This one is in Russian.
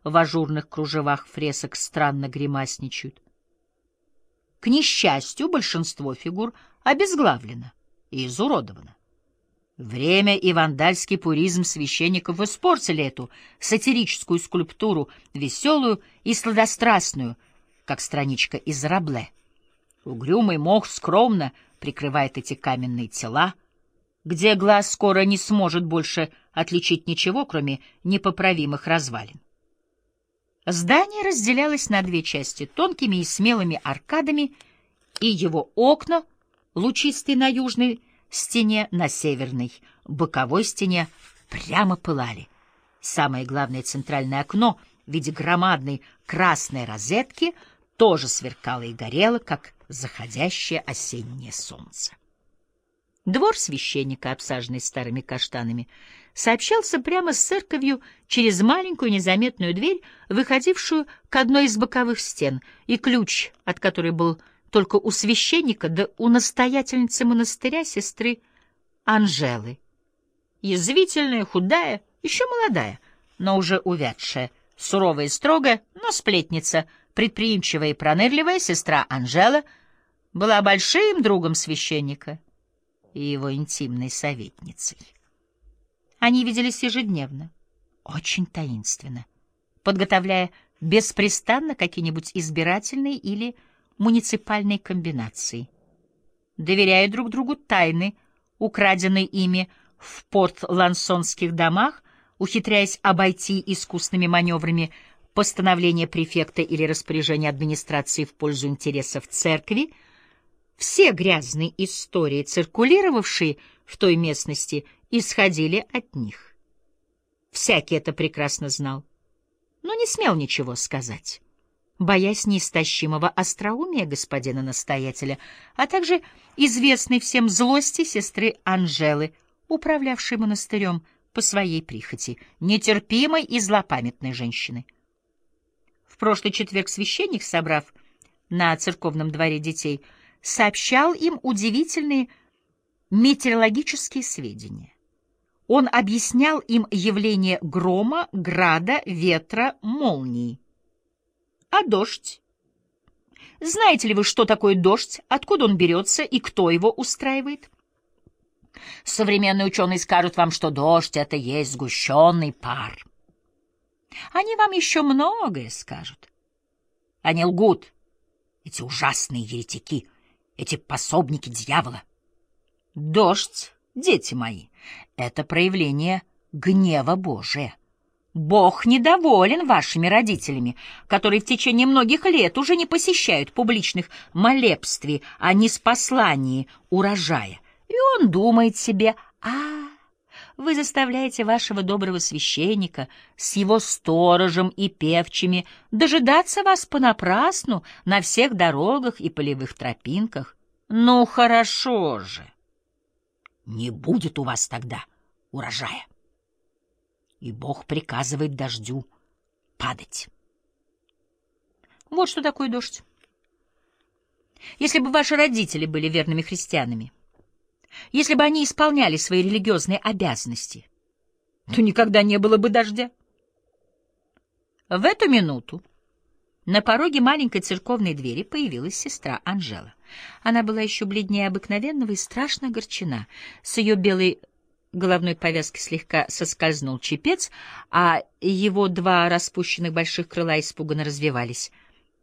в ажурных кружевах фресок странно гримасничают. К несчастью, большинство фигур обезглавлено и изуродовано. Время и вандальский пуризм священников испортили эту сатирическую скульптуру, веселую и сладострастную, как страничка из Рабле. Угрюмый мох скромно прикрывает эти каменные тела, где глаз скоро не сможет больше отличить ничего, кроме непоправимых развалин. Здание разделялось на две части тонкими и смелыми аркадами, и его окна, лучистые на южной стене, на северной боковой стене, прямо пылали. Самое главное центральное окно в виде громадной красной розетки тоже сверкало и горело, как заходящее осеннее солнце. Двор священника, обсаженный старыми каштанами, сообщался прямо с церковью через маленькую незаметную дверь, выходившую к одной из боковых стен, и ключ, от которой был только у священника да у настоятельницы монастыря сестры Анжелы. Язвительная, худая, еще молодая, но уже увядшая, суровая и строгая, но сплетница, предприимчивая и пронырливая, сестра Анжела была большим другом священника и его интимной советницей. Они виделись ежедневно, очень таинственно, подготовляя беспрестанно какие-нибудь избирательные или муниципальные комбинации, доверяя друг другу тайны, украденные ими в порт-лансонских домах, ухитряясь обойти искусными маневрами постановление префекта или распоряжение администрации в пользу интересов церкви. Все грязные истории, циркулировавшие в той местности, исходили от них. Всякий это прекрасно знал, но не смел ничего сказать, боясь неистощимого остроумия господина-настоятеля, а также известной всем злости сестры Анжелы, управлявшей монастырем по своей прихоти, нетерпимой и злопамятной женщины. В прошлый четверг священник, собрав на церковном дворе детей, сообщал им удивительные метеорологические сведения. Он объяснял им явление грома, града, ветра, молнии. А дождь? Знаете ли вы, что такое дождь, откуда он берется и кто его устраивает? Современные ученые скажут вам, что дождь — это есть сгущенный пар. Они вам еще многое скажут. Они лгут, эти ужасные еретики, эти пособники дьявола. Дождь, дети мои, — это проявление гнева Божия. Бог недоволен вашими родителями, которые в течение многих лет уже не посещают публичных молебствий о ниспослании урожая. И он думает себе: вы заставляете вашего доброго священника с его сторожем и певчими дожидаться вас понапрасну на всех дорогах и полевых тропинках. Ну, хорошо же. Не будет у вас тогда урожая. И Бог приказывает дождю падать. Вот что такое дождь. Если бы ваши родители были верными христианами, если бы они исполняли свои религиозные обязанности, то никогда не было бы дождя. В эту минуту на пороге маленькой церковной двери появилась сестра Анжела. Она была еще бледнее обыкновенного и страшно огорчена. С ее белой головной повязки слегка соскользнул чепец, а его два распущенных больших крыла испуганно развивались.